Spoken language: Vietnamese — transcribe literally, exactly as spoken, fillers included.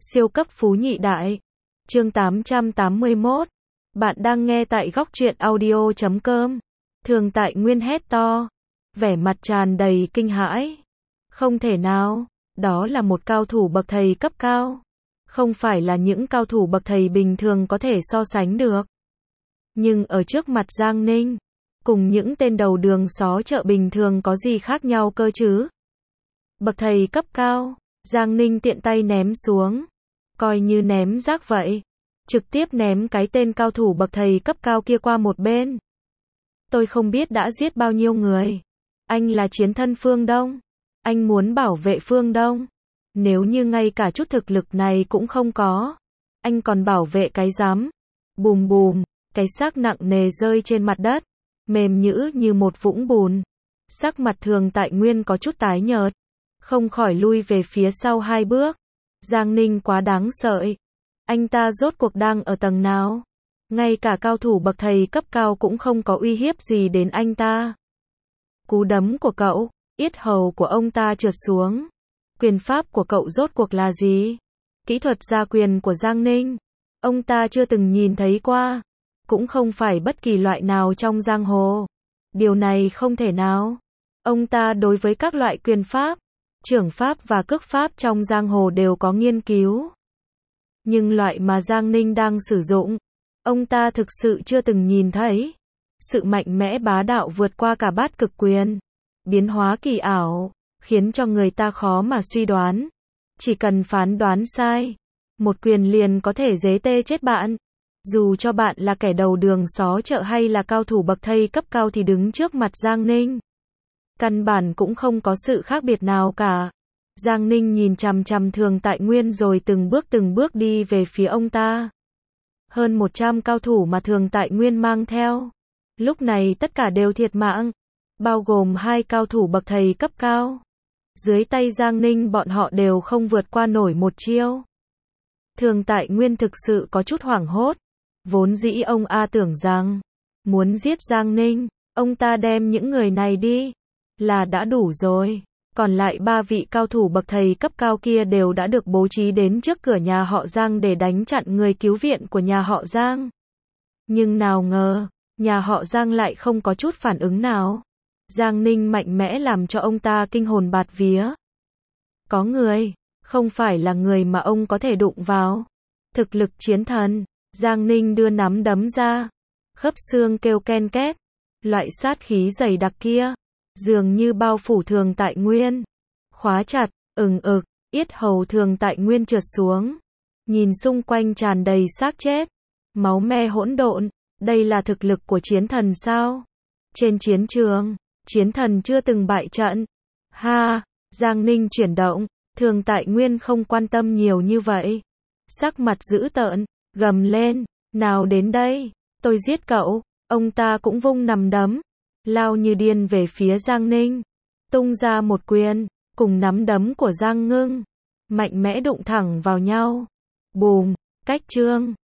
Siêu cấp phú nhị đại. Chương tám trăm tám mươi mốt. Bạn đang nghe tại góc truyện audio chấm com. Thường Tại Nguyên hét to, vẻ mặt tràn đầy kinh hãi. Không thể nào, đó là một cao thủ bậc thầy cấp cao. Không phải là những cao thủ bậc thầy bình thường có thể so sánh được. Nhưng ở trước mặt Giang Ninh, cùng những tên đầu đường xó chợ bình thường có gì khác nhau cơ chứ? Bậc thầy cấp cao, Giang Ninh tiện tay ném xuống, coi như ném rác vậy, trực tiếp ném cái tên cao thủ bậc thầy cấp cao kia qua một bên. Tôi không biết đã giết bao nhiêu người. Anh là chiến thân phương Đông. Anh muốn bảo vệ phương Đông. Nếu như ngay cả chút thực lực này cũng không có, anh còn bảo vệ cái rắm. Bùm bùm, cái xác nặng nề rơi trên mặt đất, mềm nhữ như một vũng bùn. Sắc mặt Thường Tại Nguyên có chút tái nhợt, không khỏi lui về phía sau hai bước. Giang Ninh quá đáng sợ. Anh ta rốt cuộc đang ở tầng nào? Ngay cả cao thủ bậc thầy cấp cao cũng không có uy hiếp gì đến anh ta. Cú đấm của cậu, yết hầu của ông ta trượt xuống. Quyền pháp của cậu rốt cuộc là gì? Kỹ thuật ra quyền của Giang Ninh, ông ta chưa từng nhìn thấy qua, cũng không phải bất kỳ loại nào trong giang hồ. Điều này không thể nào. Ông ta đối với các loại quyền pháp, chưởng pháp và cước pháp trong giang hồ đều có nghiên cứu. Nhưng loại mà Giang Ninh đang sử dụng, ông ta thực sự chưa từng nhìn thấy. Sự mạnh mẽ bá đạo vượt qua cả bát cực quyền, biến hóa kỳ ảo, khiến cho người ta khó mà suy đoán. Chỉ cần phán đoán sai, một quyền liền có thể giết tê chết bạn. Dù cho bạn là kẻ đầu đường xó chợ hay là cao thủ bậc thầy cấp cao thì đứng trước mặt Giang Ninh, căn bản cũng không có sự khác biệt nào cả. Giang Ninh nhìn chằm chằm Thường Tại Nguyên rồi từng bước từng bước đi về phía ông ta. Hơn một trăm cao thủ mà Thường Tại Nguyên mang theo, lúc này tất cả đều thiệt mạng, bao gồm hai cao thủ bậc thầy cấp cao. Dưới tay Giang Ninh bọn họ đều không vượt qua nổi một chiêu. Thường Tại Nguyên thực sự có chút hoảng hốt. Vốn dĩ ông A tưởng rằng, muốn giết Giang Ninh, ông ta đem những người này đi, là đã đủ rồi. Còn lại ba vị cao thủ bậc thầy cấp cao kia đều đã được bố trí đến trước cửa nhà họ Giang để đánh chặn người cứu viện của nhà họ Giang. Nhưng nào ngờ, nhà họ Giang lại không có chút phản ứng nào. Giang Ninh mạnh mẽ làm cho ông ta kinh hồn bạt vía. Có người, không phải là người mà ông có thể đụng vào. Thực lực chiến thần. Giang Ninh đưa nắm đấm ra, khớp xương kêu ken két. Loại sát khí dày đặc kia, dường như bao phủ Thường Tại Nguyên, khóa chặt, ừng ực, yết hầu Thường Tại Nguyên trượt xuống. Nhìn xung quanh tràn đầy xác chết, máu me hỗn độn. Đây là thực lực của chiến thần sao? Trên chiến trường, chiến thần chưa từng bại trận. Ha, Giang Ninh chuyển động, Thường Tại Nguyên không quan tâm nhiều như vậy. Sắc mặt dữ tợn, gầm lên, nào đến đây, tôi giết cậu. Ông ta cũng vung nắm đấm, lao như điên về phía Giang Ninh, tung ra một quyền, cùng nắm đấm của Giang Ngưng, mạnh mẽ đụng thẳng vào nhau. Bùm, cách chương.